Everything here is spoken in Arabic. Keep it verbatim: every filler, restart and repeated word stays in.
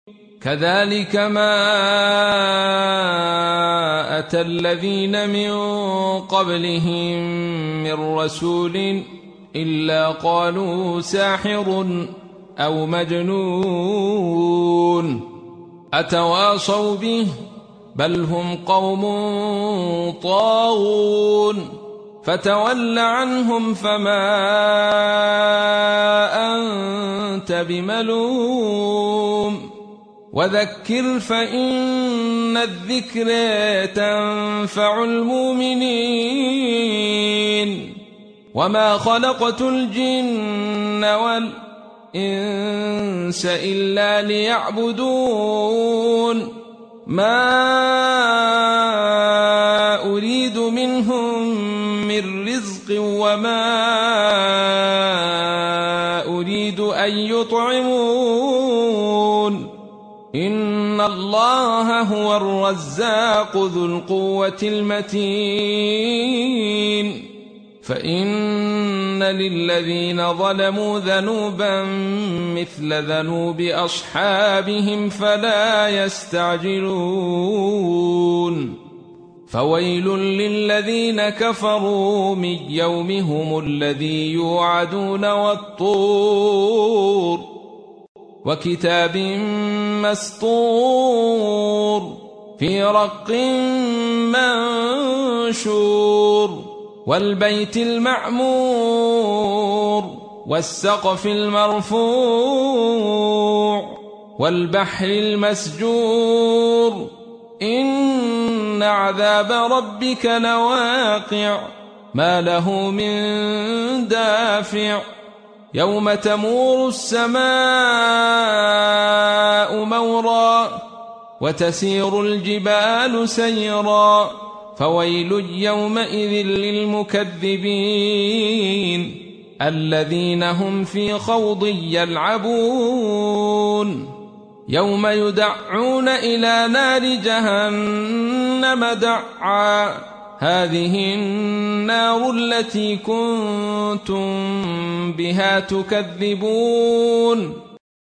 كذلك ما أتى الذين من قبلهم من رسول إلا قالوا ساحر أو مجنون أتواصوا به بل هم قوم طاغون فتول عنهم فما أنت بملوم وذكر فإن الذكر تنفع المؤمنين وما خلقت الجن والإنس إلا ليعبدون ما أريد منهم من رزق وما أريد أن يطعمون إن الله هو الرزاق ذو القوة المتين فإن للذين ظلموا ذنوبا مثل ذنوب أصحابهم فلا يستعجلون فويل للذين كفروا من يومهم الذي يوعدون والطور وكتاب مسطور في رق منشور والبيت المعمور والسقف المرفوع والبحر المسجور إن عذاب ربك لواقع ما له من دافع يوم تمور السماء مورا وتسير الجبال سيرا فويل يومئذ للمكذبين الذين هم في خوض يلعبون يوم يدعون إلى نار جهنم دعا هذه النار التي كنتم بها تكذبون